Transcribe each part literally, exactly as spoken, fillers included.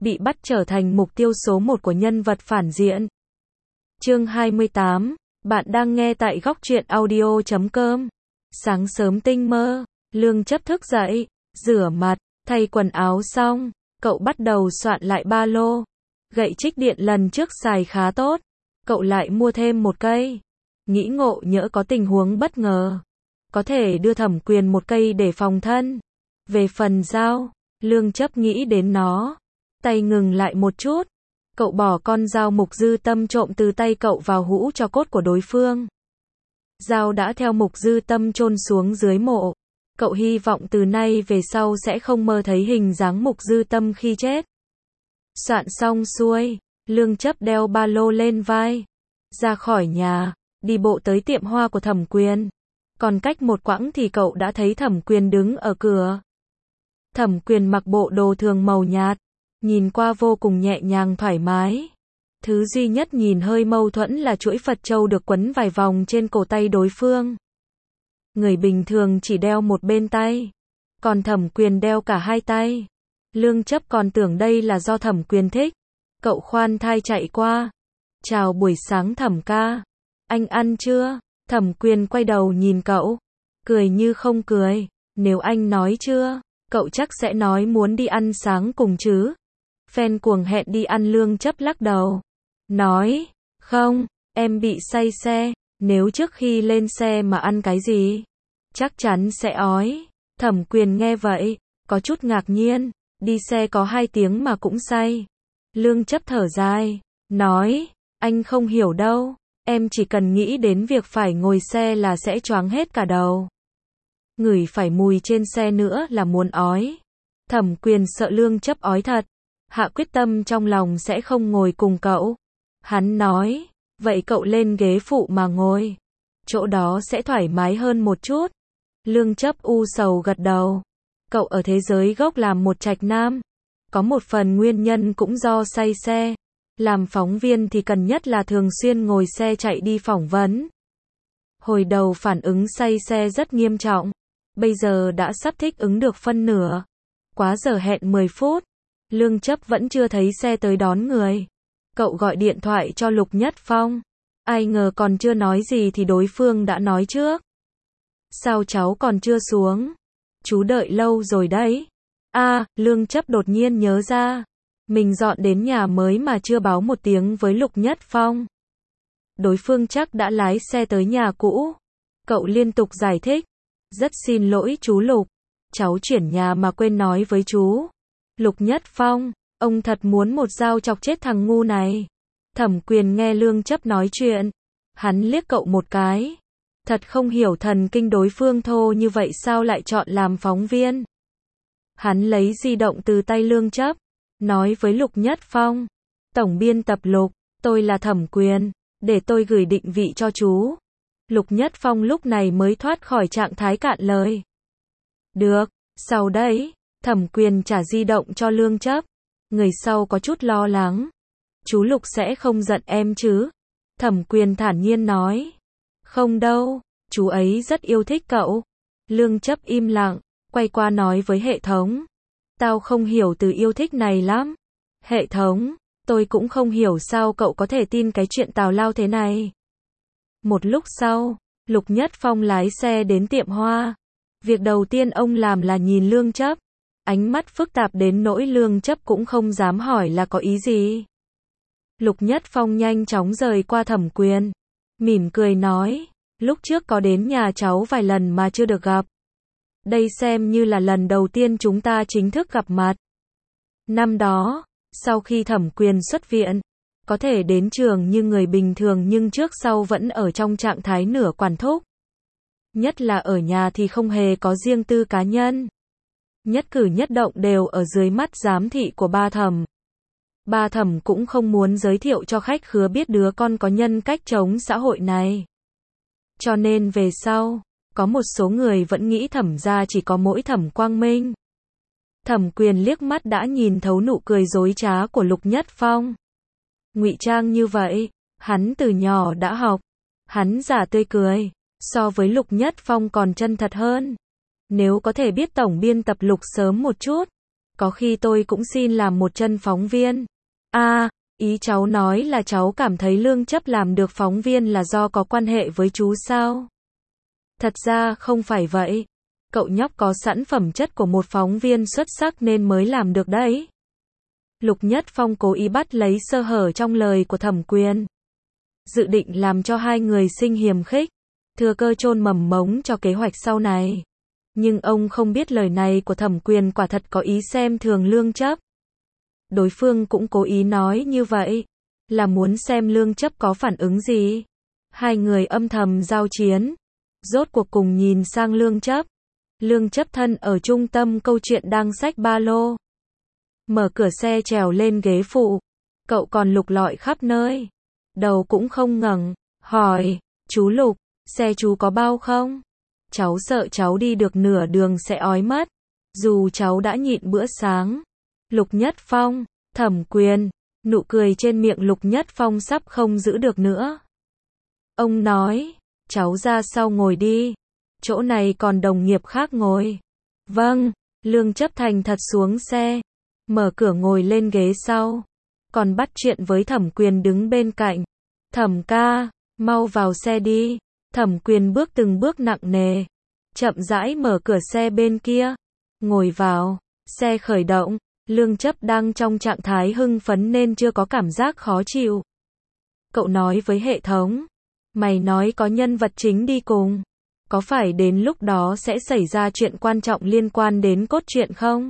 bị bắt trở thành mục tiêu số một của nhân vật phản diện. Chương hai mươi tám, bạn đang nghe tại góc truyện audio chấm com. Sáng sớm tinh mơ, Lương Chấp thức dậy, rửa mặt, thay quần áo xong, cậu bắt đầu soạn lại ba lô. Gậy trích điện lần trước xài khá tốt, cậu lại mua thêm một cây. Nghĩ ngộ nhỡ có tình huống bất ngờ, có thể đưa Thẩm Quyền một cây để phòng thân. Về phần dao, Lương Chấp nghĩ đến nó, tay ngừng lại một chút. Cậu bỏ con dao Mục Dư Tâm trộm từ tay cậu vào hũ tro cốt của đối phương. Dao đã theo Mục Dư Tâm chôn xuống dưới mộ. Cậu hy vọng từ nay về sau sẽ không mơ thấy hình dáng Mục Dư Tâm khi chết. Soạn xong xuôi, Lương Chấp đeo ba lô lên vai, ra khỏi nhà, đi bộ tới tiệm hoa của Thẩm Quyền. Còn cách một quãng thì cậu đã thấy Thẩm Quyền đứng ở cửa. Thẩm Quyền mặc bộ đồ thường màu nhạt, nhìn qua vô cùng nhẹ nhàng thoải mái. Thứ duy nhất nhìn hơi mâu thuẫn là chuỗi Phật châu được quấn vài vòng trên cổ tay đối phương. Người bình thường chỉ đeo một bên tay, còn Thẩm Quyền đeo cả hai tay. Lương Chấp còn tưởng đây là do Thẩm Quyền thích. Cậu khoan thai chạy qua. Chào buổi sáng Thẩm ca. Anh ăn chưa? Thẩm Quyền quay đầu nhìn cậu, cười như không cười. Nếu anh nói chưa, cậu chắc sẽ nói muốn đi ăn sáng cùng chứ. Fan cuồng hẹn đi ăn. Lương Chấp lắc đầu, nói, không, em bị say xe, nếu trước khi lên xe mà ăn cái gì, chắc chắn sẽ ói. Thẩm Quyền nghe vậy, có chút ngạc nhiên, đi xe có hai tiếng mà cũng say. Lương Chấp thở dài, nói, anh không hiểu đâu, em chỉ cần nghĩ đến việc phải ngồi xe là sẽ choáng hết cả đầu. Ngửi phải mùi trên xe nữa là muốn ói. Thẩm Quyền sợ Lương Chấp ói thật, hạ quyết tâm trong lòng sẽ không ngồi cùng cậu. Hắn nói, vậy cậu lên ghế phụ mà ngồi, chỗ đó sẽ thoải mái hơn một chút. Lương Chấp u sầu gật đầu. Cậu ở thế giới gốc làm một trạch nam, có một phần nguyên nhân cũng do say xe. Làm phóng viên thì cần nhất là thường xuyên ngồi xe chạy đi phỏng vấn. Hồi đầu phản ứng say xe rất nghiêm trọng, bây giờ đã sắp thích ứng được phân nửa. Quá giờ hẹn mười phút, Lương Chấp vẫn chưa thấy xe tới đón người. Cậu gọi điện thoại cho Lục Nhất Phong, ai ngờ còn chưa nói gì thì đối phương đã nói trước. Sao cháu còn chưa xuống? Chú đợi lâu rồi đấy. À, Lương Chấp đột nhiên nhớ ra, mình dọn đến nhà mới mà chưa báo một tiếng với Lục Nhất Phong. Đối phương chắc đã lái xe tới nhà cũ. Cậu liên tục giải thích, rất xin lỗi chú Lục, cháu chuyển nhà mà quên nói với chú. Lục Nhất Phong, ông thật muốn một dao chọc chết thằng ngu này. Thẩm Quyền nghe Lương Chấp nói chuyện, hắn liếc cậu một cái. Thật không hiểu thần kinh đối phương thô như vậy sao lại chọn làm phóng viên. Hắn lấy di động từ tay Lương Chấp, nói với Lục Nhất Phong, tổng biên tập Lục, tôi là Thẩm Quyền, để tôi gửi định vị cho chú. Lục Nhất Phong lúc này mới thoát khỏi trạng thái cạn lời. Được, sau đấy, Thẩm Quyền trả di động cho Lương Chấp. Người sau có chút lo lắng. Chú Lục sẽ không giận em chứ? Thẩm Quyền thản nhiên nói. Không đâu, chú ấy rất yêu thích cậu. Lương Chấp im lặng, quay qua nói với hệ thống. Tao không hiểu từ yêu thích này lắm. Hệ thống, tôi cũng không hiểu sao cậu có thể tin cái chuyện tào lao thế này. Một lúc sau, Lục Nhất Phong lái xe đến tiệm hoa. Việc đầu tiên ông làm là nhìn Lương Chấp. Ánh mắt phức tạp đến nỗi Lương Chấp cũng không dám hỏi là có ý gì. Lục Nhất Phong nhanh chóng rời qua Thẩm Quyền, mỉm cười nói, lúc trước có đến nhà cháu vài lần mà chưa được gặp. Đây xem như là lần đầu tiên chúng ta chính thức gặp mặt. Năm đó, sau khi Thẩm Quyền xuất viện, có thể đến trường như người bình thường nhưng trước sau vẫn ở trong trạng thái nửa quản thúc. Nhất là ở nhà thì không hề có riêng tư cá nhân. Nhất cử nhất động đều ở dưới mắt giám thị của ba Thẩm. Ba Thẩm cũng không muốn giới thiệu cho khách khứa biết đứa con có nhân cách chống xã hội này. Cho nên về sau, có một số người vẫn nghĩ Thẩm gia chỉ có mỗi Thẩm Quang Minh. Thẩm Quyền liếc mắt đã nhìn thấu nụ cười dối trá của Lục Nhất Phong. Ngụy trang như vậy, hắn từ nhỏ đã học. Hắn giả tươi cười, so với Lục Nhất Phong còn chân thật hơn. Nếu có thể biết tổng biên tập Lục sớm một chút, Có khi tôi cũng xin làm một chân phóng viên. À, ý cháu nói là cháu cảm thấy Lương Chấp làm được phóng viên là do có quan hệ với chú sao? Thật ra không phải vậy. Cậu nhóc có sẵn phẩm chất của một phóng viên xuất sắc nên mới làm được đấy. Lục Nhất Phong cố ý bắt lấy sơ hở trong lời của Thẩm Quyền. Dự định làm cho hai người sinh hiềm khích, thừa cơ chôn mầm mống cho kế hoạch sau này. Nhưng ông không biết lời này của Thẩm Quyền quả thật có ý xem thường Lương Chấp. Đối phương cũng cố ý nói như vậy, là muốn xem Lương Chấp có phản ứng gì. Hai người âm thầm giao chiến, rốt cuộc cùng nhìn sang Lương Chấp. Lương Chấp thân ở trung tâm câu chuyện đang xách ba lô. Mở cửa xe trèo lên ghế phụ. Cậu còn lục lọi khắp nơi. Đầu cũng không ngẩng, hỏi, chú Lục, xe chú có bao không? Cháu sợ cháu đi được nửa đường sẽ ói mất. Dù cháu đã nhịn bữa sáng. Lục Nhất Phong, Thẩm Quyền, nụ cười trên miệng Lục Nhất Phong sắp không giữ được nữa. Ông nói, cháu ra sau ngồi đi. Chỗ này còn đồng nghiệp khác ngồi. Vâng, Lương Chấp thành thật xuống xe. Mở cửa ngồi lên ghế sau. Còn bắt chuyện với Thẩm Quyền đứng bên cạnh. Thẩm ca, mau vào xe đi. Thẩm Quyền bước từng bước nặng nề. Chậm rãi mở cửa xe bên kia. Ngồi vào. Xe khởi động. Lương Chấp đang trong trạng thái hưng phấn nên chưa có cảm giác khó chịu. Cậu nói với hệ thống. Mày nói có nhân vật chính đi cùng. Có phải đến lúc đó sẽ xảy ra chuyện quan trọng liên quan đến cốt truyện không?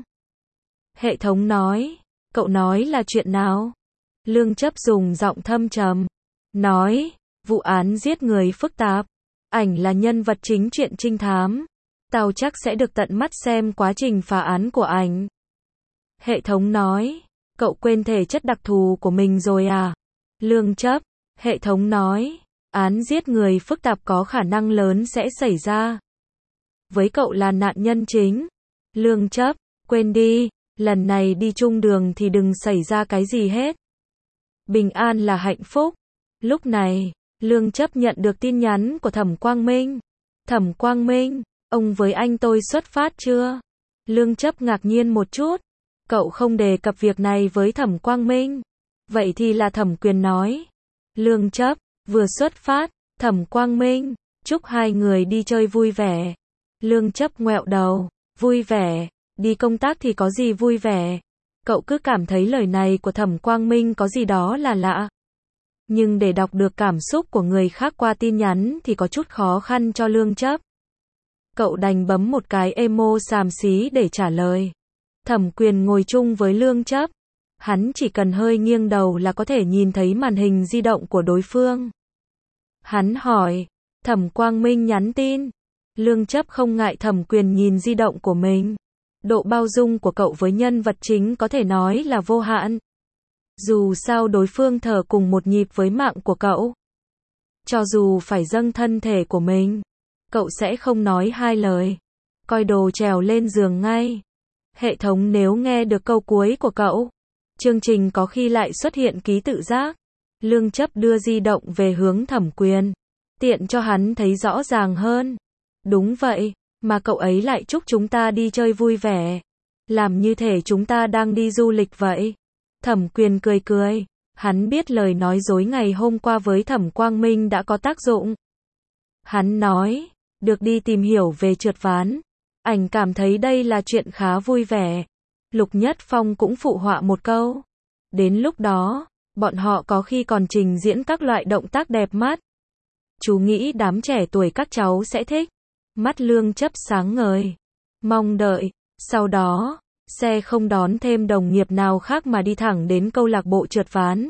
Hệ thống nói. Cậu nói là chuyện nào? Lương Chấp dùng giọng thâm trầm. Nói. Vụ án giết người phức tạp. Ảnh là nhân vật chính truyện trinh thám. Tao chắc sẽ được tận mắt xem quá trình phá án của ảnh. Hệ thống nói. Cậu quên thể chất đặc thù của mình rồi à? Lương Chấp. Hệ thống nói. Án giết người phức tạp có khả năng lớn sẽ xảy ra. Với cậu là nạn nhân chính. Lương Chấp. Quên đi. Lần này đi chung đường thì đừng xảy ra cái gì hết. Bình an là hạnh phúc. Lúc này, Lương Chấp nhận được tin nhắn của Thẩm Quang Minh. Thẩm Quang Minh, ông với anh tôi xuất phát chưa? Lương Chấp ngạc nhiên một chút. Cậu không đề cập việc này với Thẩm Quang Minh. Vậy thì là Thẩm Quyền nói. Lương Chấp, vừa xuất phát. Thẩm Quang Minh, chúc hai người đi chơi vui vẻ. Lương Chấp ngoẹo đầu. Vui vẻ. Đi công tác thì có gì vui vẻ. Cậu cứ cảm thấy lời này của Thẩm Quang Minh có gì đó là lạ. Nhưng để đọc được cảm xúc của người khác qua tin nhắn thì có chút khó khăn cho Lương Chấp. Cậu đành bấm một cái emo xàm xí để trả lời. Thẩm Quyền ngồi chung với Lương Chấp. Hắn chỉ cần hơi nghiêng đầu là có thể nhìn thấy màn hình di động của đối phương. Hắn hỏi. Thẩm Quang Minh nhắn tin. Lương Chấp không ngại Thẩm Quyền nhìn di động của mình. Độ bao dung của cậu với nhân vật chính có thể nói là vô hạn. Dù sao đối phương thở cùng một nhịp với mạng của cậu. Cho dù phải dâng thân thể của mình, cậu sẽ không nói hai lời. Coi đồ trèo lên giường ngay. Hệ thống nếu nghe được câu cuối của cậu, chương trình có khi lại xuất hiện ký tự giác. Lương Chấp đưa di động về hướng Thẩm Quyền, tiện cho hắn thấy rõ ràng hơn. Đúng vậy, mà cậu ấy lại chúc chúng ta đi chơi vui vẻ. Làm như thể chúng ta đang đi du lịch vậy. Thẩm Quyền cười cười. Hắn biết lời nói dối ngày hôm qua với Thẩm Quang Minh đã có tác dụng. Hắn nói, được đi tìm hiểu về trượt ván. Ảnh cảm thấy đây là chuyện khá vui vẻ. Lục Nhất Phong cũng phụ họa một câu. Đến lúc đó, bọn họ có khi còn trình diễn các loại động tác đẹp mắt. Chú nghĩ đám trẻ tuổi các cháu sẽ thích. Mắt Lương Chấp sáng ngời. Mong đợi. Sau đó, xe không đón thêm đồng nghiệp nào khác mà đi thẳng đến câu lạc bộ trượt ván.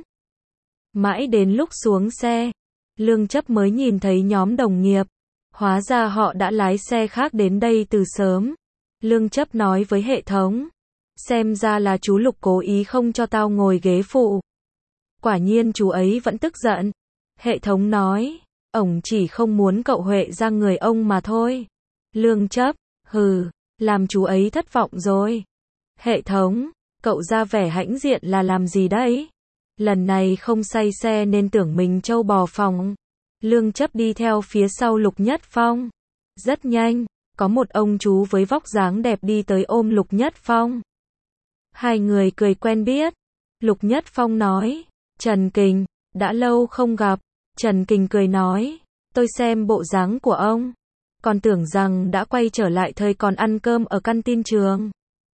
Mãi đến lúc xuống xe, Lương Chấp mới nhìn thấy nhóm đồng nghiệp. Hóa ra họ đã lái xe khác đến đây từ sớm. Lương Chấp nói với hệ thống. Xem ra là chú Lục cố ý không cho tao ngồi ghế phụ. Quả nhiên chú ấy vẫn tức giận. Hệ thống nói. Ổng chỉ không muốn cậu Huệ ra người ông mà thôi. Lương Chấp. Hừ. Làm chú ấy thất vọng rồi. Hệ thống. Cậu ra vẻ hãnh diện là làm gì đấy? Lần này không say xe nên tưởng mình trâu bò phòng. Lương Chấp đi theo phía sau Lục Nhất Phong. Rất nhanh, có một ông chú với vóc dáng đẹp đi tới ôm Lục Nhất Phong. Hai người cười quen biết. Lục Nhất Phong nói, Trần Kình, đã lâu không gặp. Trần Kình cười nói, tôi xem bộ dáng của ông, còn tưởng rằng đã quay trở lại thời còn ăn cơm ở căn tin trường.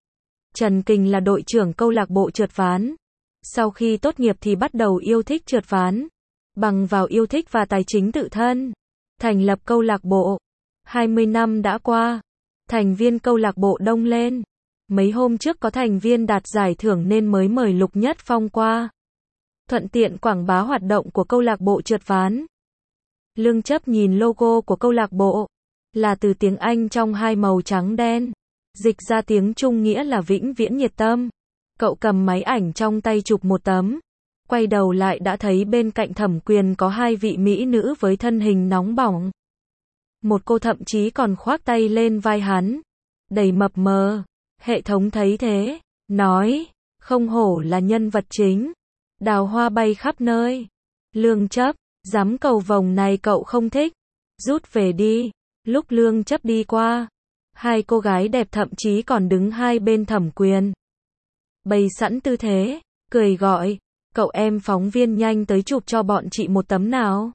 Trần Kình là đội trưởng câu lạc bộ trượt ván. Sau khi tốt nghiệp thì bắt đầu yêu thích trượt ván. Bằng vào yêu thích và tài chính tự thân, thành lập câu lạc bộ. hai mươi năm đã qua, thành viên câu lạc bộ đông lên. Mấy hôm trước có thành viên đạt giải thưởng nên mới mời Lục Nhất Phong qua. Thuận tiện quảng bá hoạt động của câu lạc bộ trượt ván. Lương Chấp nhìn logo của câu lạc bộ, là từ tiếng Anh trong hai màu trắng đen. Dịch ra tiếng Trung nghĩa là vĩnh viễn nhiệt tâm. Cậu cầm máy ảnh trong tay chụp một tấm. Quay đầu lại đã thấy bên cạnh Thẩm Quyền có hai vị mỹ nữ với thân hình nóng bỏng. Một cô thậm chí còn khoác tay lên vai hắn. Đầy mập mờ. Hệ thống thấy thế, nói, không hổ là nhân vật chính. Đào hoa bay khắp nơi. Lương Chấp, dám cầu vồng này cậu không thích. Rút về đi. Lúc Lương Chấp đi qua, hai cô gái đẹp thậm chí còn đứng hai bên Thẩm Quyền. Bày sẵn tư thế, cười gọi, cậu em phóng viên nhanh tới chụp cho bọn chị một tấm nào.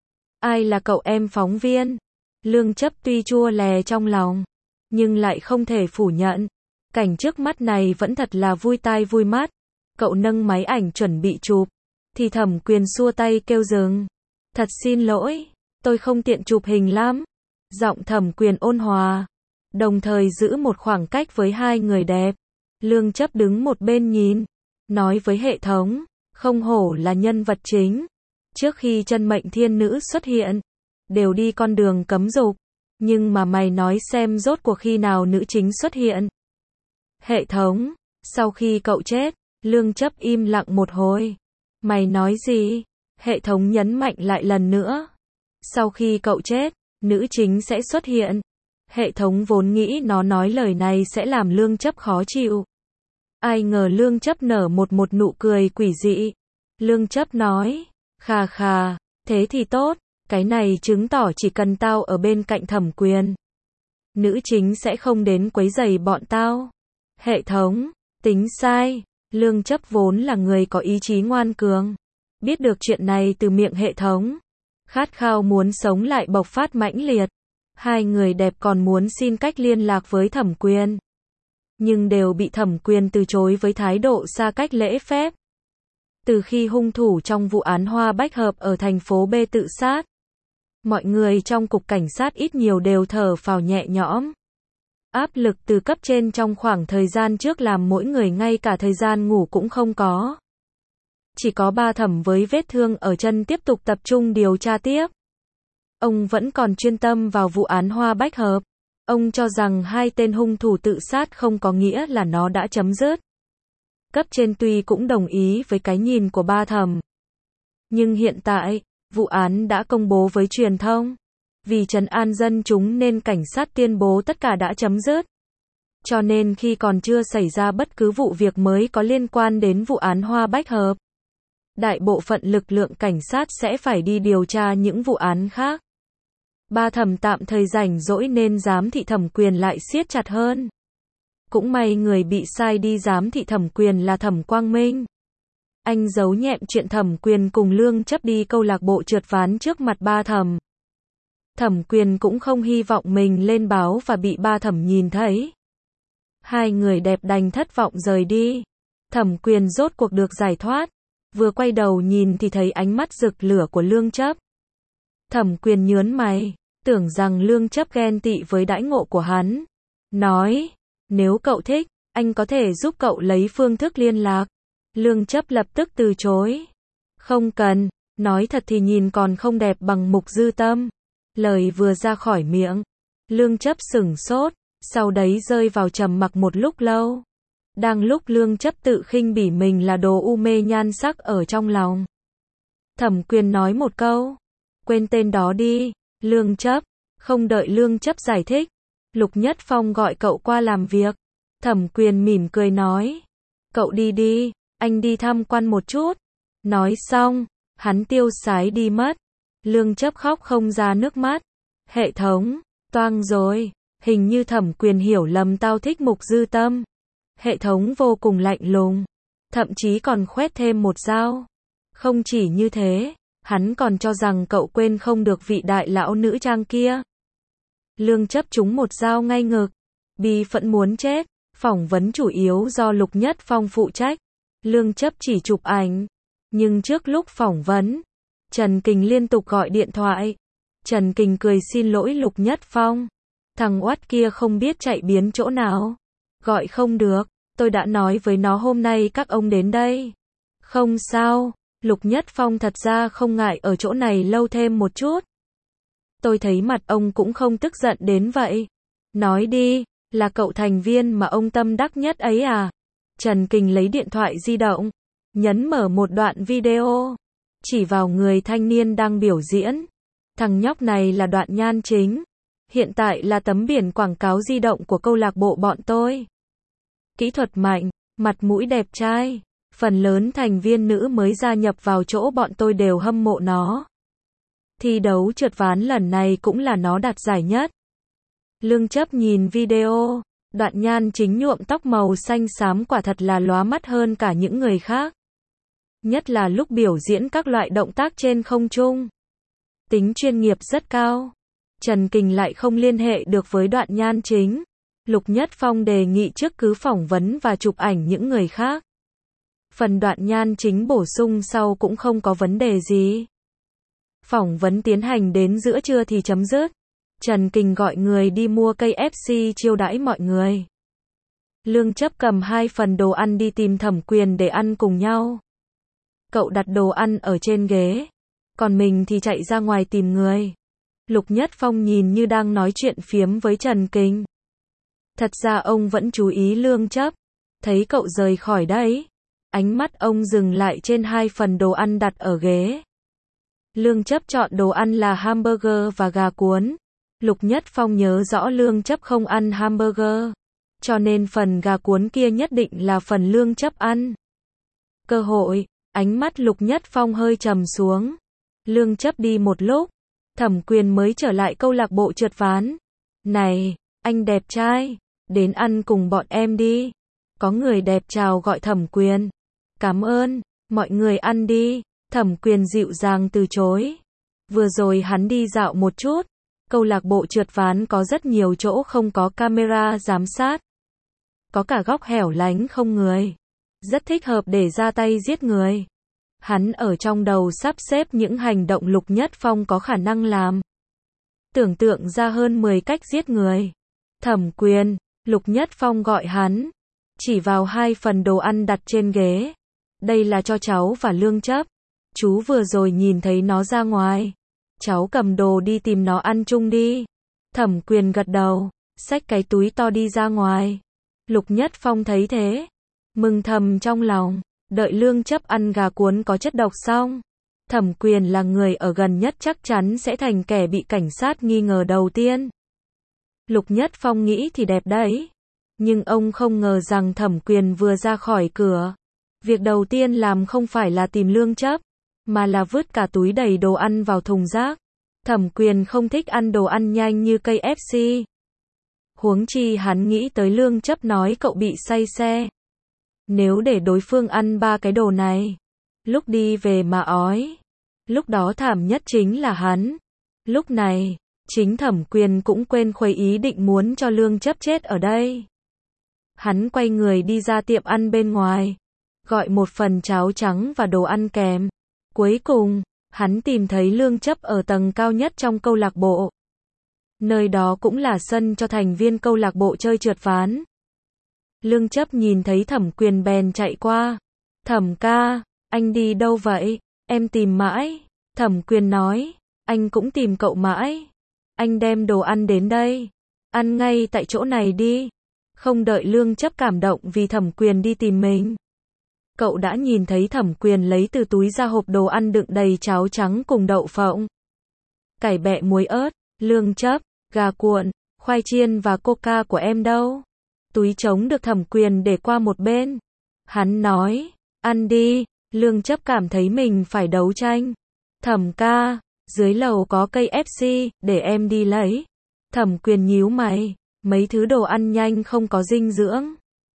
Ai là cậu em phóng viên? Lương Chấp tuy chua lè trong lòng, nhưng lại không thể phủ nhận. Cảnh trước mắt này vẫn thật là vui tai vui mắt. Cậu nâng máy ảnh chuẩn bị chụp, thì Thẩm Quyền xua tay kêu dừng. Thật xin lỗi, tôi không tiện chụp hình lắm. Giọng Thẩm Quyền ôn hòa, đồng thời giữ một khoảng cách với hai người đẹp. Lương Chấp đứng một bên nhìn, nói với hệ thống, không hổ là nhân vật chính. Trước khi chân mệnh thiên nữ xuất hiện, đều đi con đường cấm dục. Nhưng mà mày nói xem rốt cuộc khi nào nữ chính xuất hiện. Hệ thống, sau khi cậu chết, Lương Chấp im lặng một hồi. Mày nói gì? Hệ thống nhấn mạnh lại lần nữa. Sau khi cậu chết, nữ chính sẽ xuất hiện. Hệ thống vốn nghĩ nó nói lời này sẽ làm Lương Chấp khó chịu. Ai ngờ Lương Chấp nở một một nụ cười quỷ dị. Lương Chấp nói, khà khà, thế thì tốt, cái này chứng tỏ chỉ cần tao ở bên cạnh Thẩm Quyền, nữ chính sẽ không đến quấy rầy bọn tao. Hệ thống, tính sai. Lương Chấp vốn là người có ý chí ngoan cường. Biết được chuyện này từ miệng hệ thống, khát khao muốn sống lại bộc phát mãnh liệt. Hai người đẹp còn muốn xin cách liên lạc với Thẩm Quyền, nhưng đều bị Thẩm Quyền từ chối với thái độ xa cách lễ phép. Từ khi hung thủ trong vụ án Hoa Bách Hợp ở thành phố B tự sát, mọi người trong cục cảnh sát ít nhiều đều thở phào nhẹ nhõm. Áp lực từ cấp trên trong khoảng thời gian trước làm mỗi người ngay cả thời gian ngủ cũng không có. Chỉ có Ba Thẩm với vết thương ở chân tiếp tục tập trung điều tra tiếp. Ông vẫn còn chuyên tâm vào vụ án Hoa Bách Hợp. Ông cho rằng hai tên hung thủ tự sát không có nghĩa là nó đã chấm dứt. Cấp trên tuy cũng đồng ý với cái nhìn của Ba Thẩm, nhưng hiện tại, vụ án đã công bố với truyền thông. Vì trấn an dân chúng nên cảnh sát tuyên bố tất cả đã chấm dứt. Cho nên khi còn chưa xảy ra bất cứ vụ việc mới có liên quan đến vụ án Hoa Bách Hợp, đại bộ phận lực lượng cảnh sát sẽ phải đi điều tra những vụ án khác. Ba Thẩm tạm thời rảnh rỗi nên giám thị Thẩm Quyền lại siết chặt hơn. Cũng may người bị sai đi giám thị Thẩm Quyền là Thẩm Quang Minh. Anh giấu nhẹm chuyện Thẩm Quyền cùng Lương Chấp đi câu lạc bộ trượt ván trước mặt Ba Thẩm. Thẩm Quyền cũng không hy vọng mình lên báo và bị Ba Thẩm nhìn thấy. Hai người đẹp đành thất vọng rời đi. Thẩm Quyền rốt cuộc được giải thoát. Vừa quay đầu nhìn thì thấy ánh mắt rực lửa của Lương Chấp. Thẩm Quyền nhớn mày, tưởng rằng Lương Chấp ghen tị với đãi ngộ của hắn. Nói, nếu cậu thích, anh có thể giúp cậu lấy phương thức liên lạc. Lương Chấp lập tức từ chối. Không cần, nói thật thì nhìn còn không đẹp bằng Mục Dư Tâm. Lời vừa ra khỏi miệng, Lương Chấp sửng sốt, sau đấy rơi vào trầm mặc một lúc lâu. Đang lúc Lương Chấp tự khinh bỉ mình là đồ u mê nhan sắc ở trong lòng, Thẩm Quyền nói một câu, quên tên đó đi. Lương Chấp, không đợi Lương Chấp giải thích, Lục Nhất Phong gọi cậu qua làm việc. Thẩm Quyền mỉm cười nói, cậu đi đi, anh đi tham quan một chút. Nói xong, hắn tiêu sái đi mất. Lương Chấp khóc không ra nước mắt. Hệ thống, toang rồi, hình như Thẩm Quyền hiểu lầm tao thích Mục Dư Tâm. Hệ thống vô cùng lạnh lùng, thậm chí còn khoét thêm một dao. Không chỉ như thế, hắn còn cho rằng cậu quên không được vị đại lão nữ trang kia. Lương Chấp trúng một dao ngay ngực, bi phẫn muốn chết. Phỏng vấn chủ yếu do Lục Nhất Phong phụ trách. Lương Chấp chỉ chụp ảnh. Nhưng trước lúc phỏng vấn, Trần Kình liên tục gọi điện thoại. Trần Kình cười xin lỗi Lục Nhất Phong. Thằng oát kia không biết chạy biến chỗ nào. Gọi không được, tôi đã nói với nó hôm nay các ông đến đây. Không sao, Lục Nhất Phong thật ra không ngại ở chỗ này lâu thêm một chút. Tôi thấy mặt ông cũng không tức giận đến vậy. Nói đi, là cậu thành viên mà ông tâm đắc nhất ấy à? Trần Kình lấy điện thoại di động, nhấn mở một đoạn video, chỉ vào người thanh niên đang biểu diễn. Thằng nhóc này là Đoạn Nhan Chính. Hiện tại là tấm biển quảng cáo di động của câu lạc bộ bọn tôi. Kỹ thuật mạnh, mặt mũi đẹp trai. Phần lớn thành viên nữ mới gia nhập vào chỗ bọn tôi đều hâm mộ nó. Thi đấu trượt ván lần này cũng là nó đạt giải nhất. Lương Chấp nhìn video, Đoạn Nhan Chính nhuộm tóc màu xanh xám quả thật là lóa mắt hơn cả những người khác. Nhất là lúc biểu diễn các loại động tác trên không trung. Tính chuyên nghiệp rất cao. Trần Kình lại không liên hệ được với Đoạn Nhan Chính. Lục Nhất Phong đề nghị trước cứ phỏng vấn và chụp ảnh những người khác. Phần Đoạn Nhan Chính bổ sung sau cũng không có vấn đề gì. Phỏng vấn tiến hành đến giữa trưa thì chấm dứt. Trần Kình gọi người đi mua cây ép xê chiêu đãi mọi người. Lương Chấp cầm hai phần đồ ăn đi tìm Thẩm Quyền để ăn cùng nhau. Cậu đặt đồ ăn ở trên ghế, còn mình thì chạy ra ngoài tìm người. Lục Nhất Phong nhìn như đang nói chuyện phiếm với Trần Kình. Thật ra ông vẫn chú ý Lương Chấp. Thấy cậu rời khỏi đấy, ánh mắt ông dừng lại trên hai phần đồ ăn đặt ở ghế. Lương Chấp chọn đồ ăn là hamburger và gà cuốn. Lục Nhất Phong nhớ rõ Lương Chấp không ăn hamburger, cho nên phần gà cuốn kia nhất định là phần Lương Chấp ăn. Cơ hội, ánh mắt Lục Nhất Phong hơi trầm xuống. Lương Chấp đi một lúc, Thẩm Quyền mới trở lại câu lạc bộ trượt ván. Này, anh đẹp trai, đến ăn cùng bọn em đi. Có người đẹp chào gọi Thẩm Quyền. Cảm ơn, mọi người ăn đi. Thẩm Quyền dịu dàng từ chối. Vừa rồi hắn đi dạo một chút. Câu lạc bộ trượt ván có rất nhiều chỗ không có camera giám sát. Có cả góc hẻo lánh không người. Rất thích hợp để ra tay giết người. Hắn ở trong đầu sắp xếp những hành động Lục Nhất Phong có khả năng làm. Tưởng tượng ra hơn mười cách giết người. Thẩm Quyền, Lục Nhất Phong gọi hắn. Chỉ vào hai phần đồ ăn đặt trên ghế. Đây là cho cháu và Lương Chấp. Chú vừa rồi nhìn thấy nó ra ngoài. Cháu cầm đồ đi tìm nó ăn chung đi. Thẩm Quyền gật đầu, xách cái túi to đi ra ngoài. Lục Nhất Phong thấy thế, mừng thầm trong lòng, đợi Lương Chấp ăn gà cuốn có chất độc xong. Thẩm Quyền là người ở gần nhất chắc chắn sẽ thành kẻ bị cảnh sát nghi ngờ đầu tiên. Lục Nhất Phong nghĩ thì đẹp đấy. Nhưng ông không ngờ rằng Thẩm Quyền vừa ra khỏi cửa. Việc đầu tiên làm không phải là tìm Lương Chấp, mà là vứt cả túi đầy đồ ăn vào thùng rác. Thẩm Quyền không thích ăn đồ ăn nhanh như cây ép xê. Huống chi hắn nghĩ tới Lương Chấp nói cậu bị say xe. Nếu để đối phương ăn ba cái đồ này, lúc đi về mà ói, lúc đó thảm nhất chính là hắn. Lúc này, chính Thẩm Quyền cũng quên khuấy ý định muốn cho Lương Chấp chết ở đây. Hắn quay người đi ra tiệm ăn bên ngoài, gọi một phần cháo trắng và đồ ăn kèm. Cuối cùng, hắn tìm thấy Lương Chấp ở tầng cao nhất trong câu lạc bộ. Nơi đó cũng là sân cho thành viên câu lạc bộ chơi trượt ván. Lương Chấp nhìn thấy Thẩm Quyền bèn chạy qua. Thẩm ca, anh đi đâu vậy? Em tìm mãi. Thẩm Quyền nói, anh cũng tìm cậu mãi. Anh đem đồ ăn đến đây. Ăn ngay tại chỗ này đi. Không đợi Lương Chấp cảm động vì Thẩm Quyền đi tìm mình. Cậu đã nhìn thấy Thẩm Quyền lấy từ túi ra hộp đồ ăn đựng đầy cháo trắng cùng đậu phộng, cải bẹ muối ớt. Lương Chấp, gà cuộn, khoai chiên và coca của em đâu? Túi trống được Thẩm Quyền để qua một bên. Hắn nói, ăn đi. Lương Chấp cảm thấy mình phải đấu tranh. Thẩm ca, dưới lầu có cây ép xê, để em đi lấy. Thẩm Quyền nhíu mày, mấy thứ đồ ăn nhanh không có dinh dưỡng.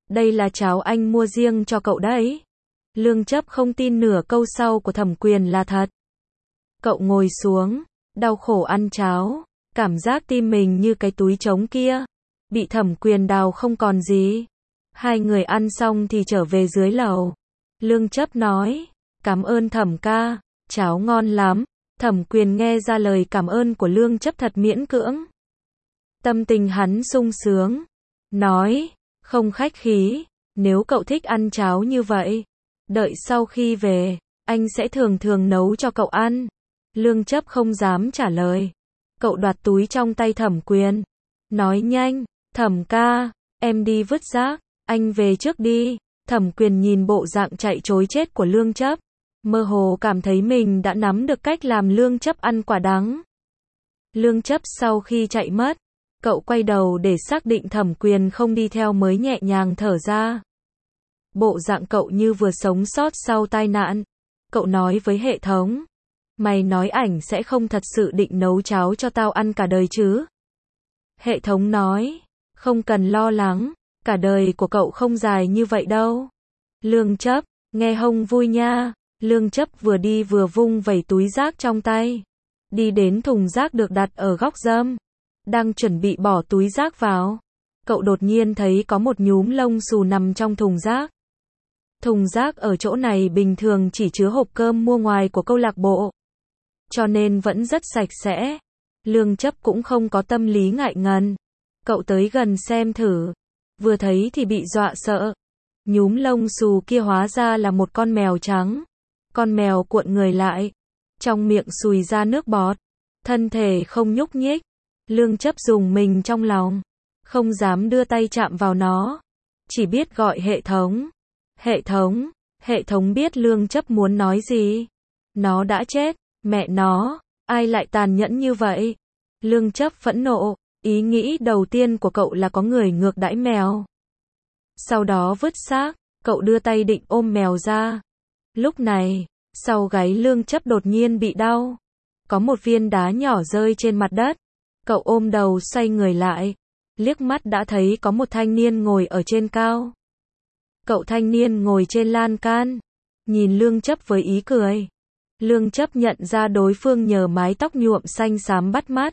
Đây là cháo anh mua riêng cho cậu đấy. Lương Chấp không tin nửa câu sau của Thẩm Quyền là thật. Cậu ngồi xuống, đau khổ ăn cháo, cảm giác tim mình như cái túi trống kia, bị Thẩm Quyền đào không còn gì. Hai người ăn xong thì trở về dưới lầu. Lương Chấp nói, cảm ơn Thẩm ca, cháo ngon lắm. Thẩm Quyền nghe ra lời cảm ơn của Lương Chấp thật miễn cưỡng. Tâm tình hắn sung sướng, nói, không khách khí, nếu cậu thích ăn cháo như vậy, đợi sau khi về, anh sẽ thường thường nấu cho cậu ăn. Lương Chấp không dám trả lời. Cậu đoạt túi trong tay Thẩm Quyền, nói nhanh, Thẩm ca, em đi vứt rác, anh về trước đi. Thẩm Quyền nhìn bộ dạng chạy trối chết của Lương Chấp, mơ hồ cảm thấy mình đã nắm được cách làm Lương Chấp ăn quả đắng. Lương Chấp sau khi chạy mất, cậu quay đầu để xác định Thẩm Quyền không đi theo mới nhẹ nhàng thở ra. Bộ dạng cậu như vừa sống sót sau tai nạn. Cậu nói với hệ thống, mày nói ảnh sẽ không thật sự định nấu cháo cho tao ăn cả đời chứ? Hệ thống nói, không cần lo lắng, cả đời của cậu không dài như vậy đâu. Lương Chấp, nghe hông vui nha. Lương Chấp vừa đi vừa vung vẩy túi rác trong tay. Đi đến thùng rác được đặt ở góc rơm. Đang chuẩn bị bỏ túi rác vào. Cậu đột nhiên thấy có một nhúm lông xù nằm trong thùng rác. Thùng rác ở chỗ này bình thường chỉ chứa hộp cơm mua ngoài của câu lạc bộ, cho nên vẫn rất sạch sẽ. Lương Chấp cũng không có tâm lý ngại ngần. Cậu tới gần xem thử. Vừa thấy thì bị dọa sợ. Nhúm lông xù kia hóa ra là một con mèo trắng. Con mèo cuộn người lại, trong miệng sùi ra nước bọt, thân thể không nhúc nhích. Lương Chấp dùng mình trong lòng, không dám đưa tay chạm vào nó, chỉ biết gọi hệ thống. Hệ thống, hệ thống biết Lương Chấp muốn nói gì. Nó đã chết, mẹ nó, ai lại tàn nhẫn như vậy? Lương Chấp phẫn nộ, ý nghĩ đầu tiên của cậu là có người ngược đãi mèo. Sau đó vứt xác, cậu đưa tay định ôm mèo ra. Lúc này, sau gáy Lương Chấp đột nhiên bị đau. Có một viên đá nhỏ rơi trên mặt đất. Cậu ôm đầu xoay người lại. Liếc mắt đã thấy có một thanh niên ngồi ở trên cao. Cậu thanh niên ngồi trên lan can, nhìn Lương Chấp với ý cười. Lương Chấp nhận ra đối phương nhờ mái tóc nhuộm xanh xám bắt mắt.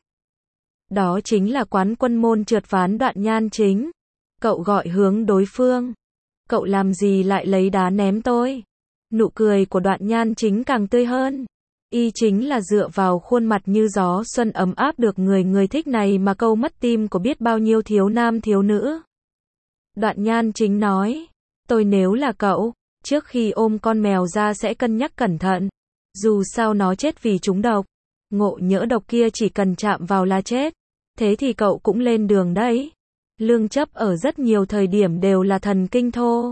Đó chính là quán quân môn trượt ván Đoạn Nhan Chính. Cậu gọi hướng đối phương. Cậu làm gì lại lấy đá ném tôi? Nụ cười của Đoạn Nhan Chính càng tươi hơn. Y chính là dựa vào khuôn mặt như gió xuân ấm áp được người người thích này mà câu mất tim của biết bao nhiêu thiếu nam thiếu nữ. Đoạn Nhan Chính nói, tôi nếu là cậu, trước khi ôm con mèo ra sẽ cân nhắc cẩn thận. Dù sao nó chết vì trúng độc. Ngộ nhỡ độc kia chỉ cần chạm vào là chết. Thế thì cậu cũng lên đường đấy. Lương Chấp ở rất nhiều thời điểm đều là thần kinh thô,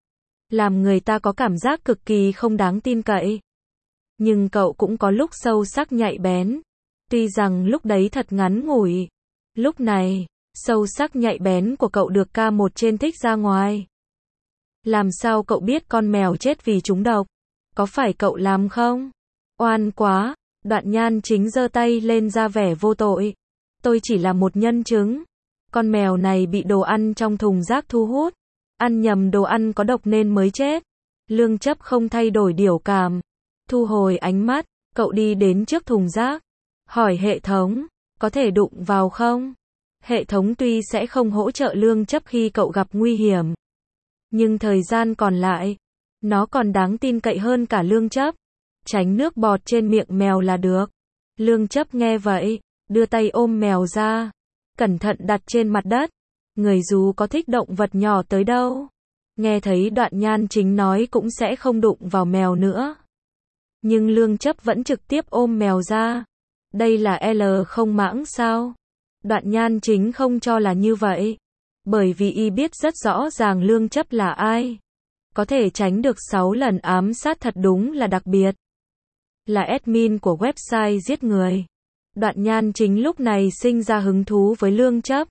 làm người ta có cảm giác cực kỳ không đáng tin cậy. Nhưng cậu cũng có lúc sâu sắc nhạy bén. Tuy rằng lúc đấy thật ngắn ngủi. Lúc này, sâu sắc nhạy bén của cậu được ca một trên thích ra ngoài. Làm sao cậu biết con mèo chết vì trúng độc? Có phải cậu làm không? Oan quá. Đoạn Nhan Chính giơ tay lên ra vẻ vô tội. Tôi chỉ là một nhân chứng. Con mèo này bị đồ ăn trong thùng rác thu hút. Ăn nhầm đồ ăn có độc nên mới chết. Lương Chấp không thay đổi biểu cảm. Thu hồi ánh mắt, cậu đi đến trước thùng rác. Hỏi hệ thống, có thể đụng vào không? Hệ thống tuy sẽ không hỗ trợ Lương Chấp khi cậu gặp nguy hiểm, nhưng thời gian còn lại, nó còn đáng tin cậy hơn cả Lương Chấp. Tránh nước bọt trên miệng mèo là được. Lương Chấp nghe vậy, đưa tay ôm mèo ra, cẩn thận đặt trên mặt đất. Người dù có thích động vật nhỏ tới đâu, nghe thấy Đoạn Nhan Chính nói cũng sẽ không đụng vào mèo nữa. Nhưng Lương Chấp vẫn trực tiếp ôm mèo ra. Đây là L không mãng sao? Đoạn Nhan Chính không cho là như vậy. Bởi vì y biết rất rõ ràng Lương Chấp là ai. Có thể tránh được sáu lần ám sát thật đúng là đặc biệt. Là admin của website giết người. Đoạn Nhan Chính lúc này sinh ra hứng thú với Lương Chấp.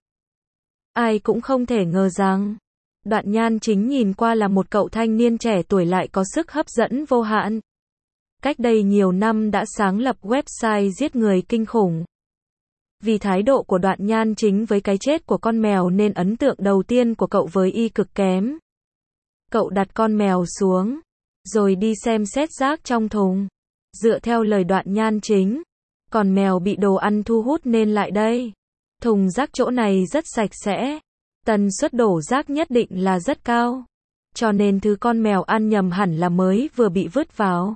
Ai cũng không thể ngờ rằng, Đoạn Nhan Chính nhìn qua là một cậu thanh niên trẻ tuổi lại có sức hấp dẫn vô hạn. Cách đây nhiều năm đã sáng lập website giết người kinh khủng. Vì thái độ của Đoạn Nhan Chính với cái chết của con mèo nên ấn tượng đầu tiên của cậu với y cực kém. Cậu đặt con mèo xuống, rồi đi xem xét rác trong thùng. Dựa theo lời Đoạn Nhan Chính, con mèo bị đồ ăn thu hút nên lại đây. Thùng rác chỗ này rất sạch sẽ, tần suất đổ rác nhất định là rất cao. Cho nên thứ con mèo ăn nhầm hẳn là mới vừa bị vứt vào.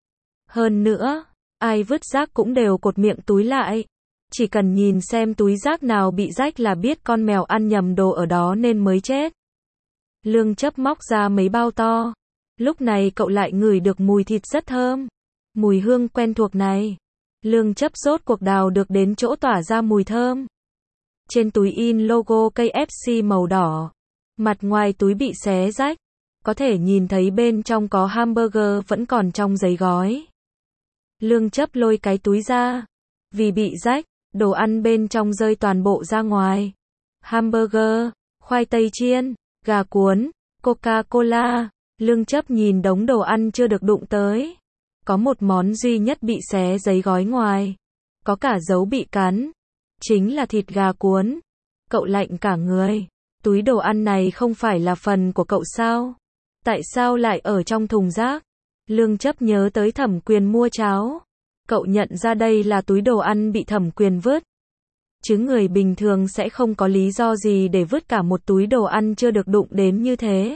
Hơn nữa, ai vứt rác cũng đều cột miệng túi lại. Chỉ cần nhìn xem túi rác nào bị rách là biết con mèo ăn nhầm đồ ở đó nên mới chết. Lương Chấp móc ra mấy bao to. Lúc này cậu lại ngửi được mùi thịt rất thơm. Mùi hương quen thuộc này. Lương Chấp rốt cuộc đào được đến chỗ tỏa ra mùi thơm. Trên túi in logo ca ép xê màu đỏ. Mặt ngoài túi bị xé rách. Có thể nhìn thấy bên trong có hamburger vẫn còn trong giấy gói. Lương Chấp lôi cái túi ra. Vì bị rách, đồ ăn bên trong rơi toàn bộ ra ngoài. Hamburger, khoai tây chiên, gà cuốn, Coca-Cola. Lương Chấp nhìn đống đồ ăn chưa được đụng tới. Có một món duy nhất bị xé giấy gói ngoài. Có cả dấu bị cắn. Chính là thịt gà cuốn. Cậu lạnh cả người. Túi đồ ăn này không phải là phần của cậu sao? Tại sao lại ở trong thùng rác? Lương Chấp nhớ tới Thẩm Quyền mua cháo. Cậu nhận ra đây là túi đồ ăn bị Thẩm Quyền vứt. Chứ người bình thường sẽ không có lý do gì để vứt cả một túi đồ ăn chưa được đụng đến như thế.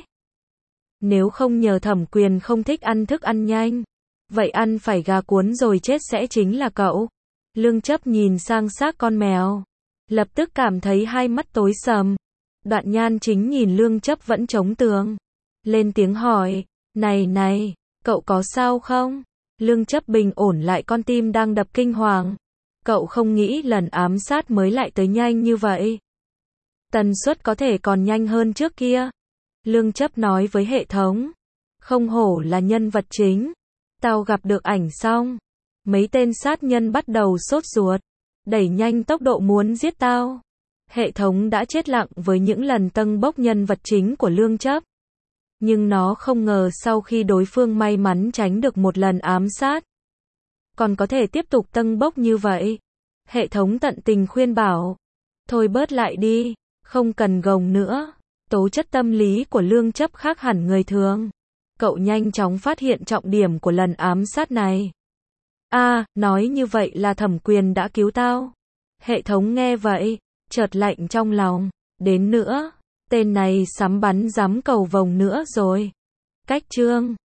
Nếu không nhờ Thẩm Quyền không thích ăn thức ăn nhanh, vậy ăn phải gà cuốn rồi chết sẽ chính là cậu. Lương Chấp nhìn sang xác con mèo, lập tức cảm thấy hai mắt tối sầm. Đoạn Nhan Chính nhìn Lương Chấp vẫn chống tường, lên tiếng hỏi, này này, cậu có sao không? Lương Chấp bình ổn lại con tim đang đập kinh hoàng. Cậu không nghĩ lần ám sát mới lại tới nhanh như vậy. Tần suất có thể còn nhanh hơn trước kia. Lương Chấp nói với hệ thống, không hổ là nhân vật chính. Tao gặp được ảnh xong, mấy tên sát nhân bắt đầu sốt ruột, đẩy nhanh tốc độ muốn giết tao. Hệ thống đã chết lặng với những lần tâng bốc nhân vật chính của Lương Chấp. Nhưng nó không ngờ sau khi đối phương may mắn tránh được một lần ám sát, còn có thể tiếp tục tâng bốc như vậy. Hệ thống tận tình khuyên bảo, thôi bớt lại đi, không cần gồng nữa. Tố chất tâm lý của Lương Chấp khác hẳn người thường. Cậu nhanh chóng phát hiện trọng điểm của lần ám sát này. A, à, nói như vậy là Thẩm Quyền đã cứu tao. Hệ thống nghe vậy, chợt lạnh trong lòng. Đến nữa, tên này sắm bắn dám cầu vồng nữa rồi. Cách chương